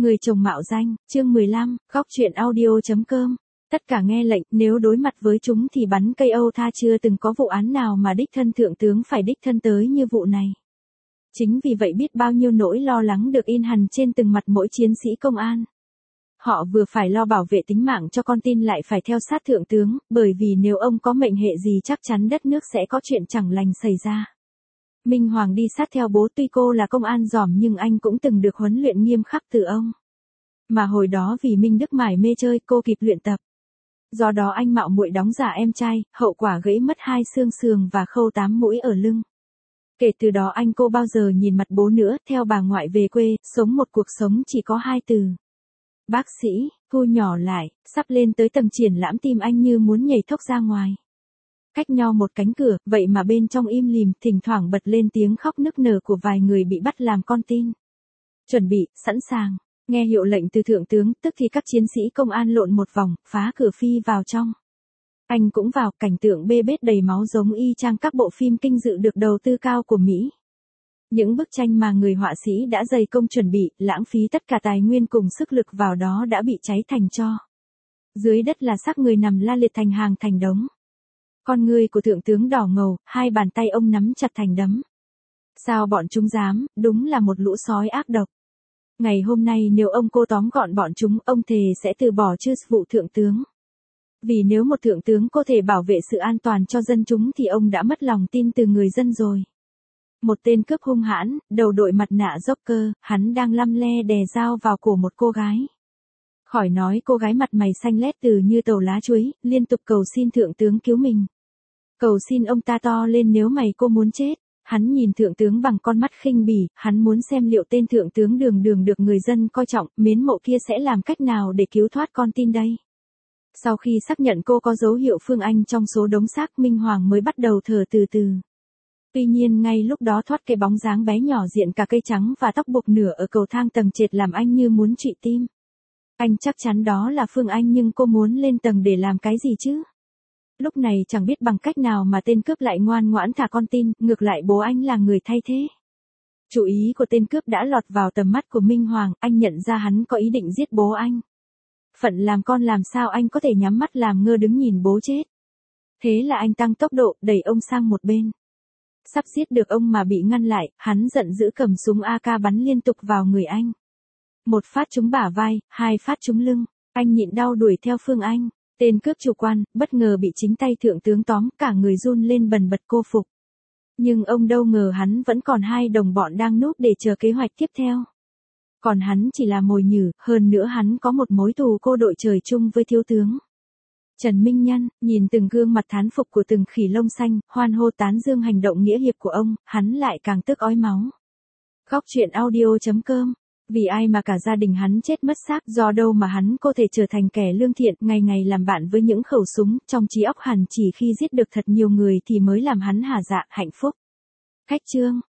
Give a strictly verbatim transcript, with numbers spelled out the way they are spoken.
Người chồng mạo danh, chương mười lăm, góc chuyện audio.com. Tất cả nghe lệnh, nếu đối mặt với chúng thì bắn cây Âu tha, chưa từng có vụ án nào mà đích thân thượng tướng phải đích thân tới như vụ này. Chính vì vậy biết bao nhiêu nỗi lo lắng được in hằn trên từng mặt mỗi chiến sĩ công an. Họ vừa phải lo bảo vệ tính mạng cho con tin lại phải theo sát thượng tướng, bởi vì nếu ông có mệnh hệ gì chắc chắn đất nước sẽ có chuyện chẳng lành xảy ra. Minh Hoàng đi sát theo bố, tuy cô là công an giỏi nhưng anh cũng từng được huấn luyện nghiêm khắc từ ông. Mà hồi đó vì Minh Đức mải mê chơi, cô kịp luyện tập. Do đó anh mạo muội đóng giả em trai, hậu quả gãy mất hai xương sườn và khâu tám mũi ở lưng. Kể từ đó anh cô bao giờ nhìn mặt bố nữa, theo bà ngoại về quê, sống một cuộc sống chỉ có hai từ. Bác sĩ, thu nhỏ lại, sắp lên tới tầm triển lãm tim anh như muốn nhảy thốc ra ngoài. Cách nhau một cánh cửa, vậy mà bên trong im lìm, thỉnh thoảng bật lên tiếng khóc nức nở của vài người bị bắt làm con tin. Chuẩn bị, sẵn sàng, nghe hiệu lệnh từ thượng tướng, tức thì các chiến sĩ công an lộn một vòng, phá cửa phi vào trong. Anh cũng vào, cảnh tượng bê bết đầy máu giống y chang các bộ phim kinh dị được đầu tư cao của Mỹ. Những bức tranh mà người họa sĩ đã dày công chuẩn bị, lãng phí tất cả tài nguyên cùng sức lực vào đó đã bị cháy thành tro. Dưới đất là xác người nằm la liệt thành hàng thành đống. Con người của thượng tướng đỏ ngầu, hai bàn tay ông nắm chặt thành đấm. Sao bọn chúng dám, đúng là một lũ sói ác độc. Ngày hôm nay nếu ông cô tóm gọn bọn chúng, ông thề sẽ từ bỏ chức vụ thượng tướng. Vì nếu một thượng tướng có thể bảo vệ sự an toàn cho dân chúng thì ông đã mất lòng tin từ người dân rồi. Một tên cướp hung hãn, đầu đội mặt nạ Joker, hắn đang lăm le đè dao vào cổ một cô gái. Khỏi nói cô gái mặt mày xanh lét từ như tàu lá chuối, liên tục cầu xin thượng tướng cứu mình. Cầu xin ông ta to lên nếu mày cô muốn chết. Hắn nhìn thượng tướng bằng con mắt khinh bỉ, hắn muốn xem liệu tên thượng tướng đường đường được người dân coi trọng, mến mộ kia sẽ làm cách nào để cứu thoát con tin đây. Sau khi xác nhận cô có dấu hiệu Phương Anh trong số đống xác, Minh Hoàng mới bắt đầu thở từ từ. Tuy nhiên ngay lúc đó thoát cái bóng dáng bé nhỏ diện cả cây trắng và tóc buộc nửa ở cầu thang tầng trệt làm anh như muốn trụy tim. Anh chắc chắn đó là Phương Anh nhưng cô muốn lên tầng để làm cái gì chứ? Lúc này chẳng biết bằng cách nào mà tên cướp lại ngoan ngoãn thả con tin, ngược lại bố anh là người thay thế. Chú ý của tên cướp đã lọt vào tầm mắt của Minh Hoàng, anh nhận ra hắn có ý định giết bố anh. Phận làm con làm sao anh có thể nhắm mắt làm ngơ đứng nhìn bố chết. Thế là anh tăng tốc độ, đẩy ông sang một bên. Sắp giết được ông mà bị ngăn lại, hắn giận dữ cầm súng a ca bắn liên tục vào người anh. Một phát trúng bả vai, hai phát trúng lưng, anh nhịn đau đuổi theo Phương Anh. Tên cướp chủ quan, bất ngờ bị chính tay thượng tướng tóm, cả người run lên bần bật cô phục. Nhưng ông đâu ngờ hắn vẫn còn hai đồng bọn đang núp để chờ kế hoạch tiếp theo. Còn hắn chỉ là mồi nhử, hơn nữa hắn có một mối thù cô đội trời chung với thiếu tướng. Trần Minh Nhân, nhìn từng gương mặt thán phục của từng khỉ lông xanh, hoan hô tán dương hành động nghĩa hiệp của ông, hắn lại càng tức ói máu. Góc chuyện audio.com. Vì ai mà cả gia đình hắn chết mất xác, do đâu mà hắn có thể trở thành kẻ lương thiện, ngày ngày làm bạn với những khẩu súng, trong trí óc hẳn chỉ khi giết được thật nhiều người thì mới làm hắn hả dạ, hạnh phúc. Cách chương.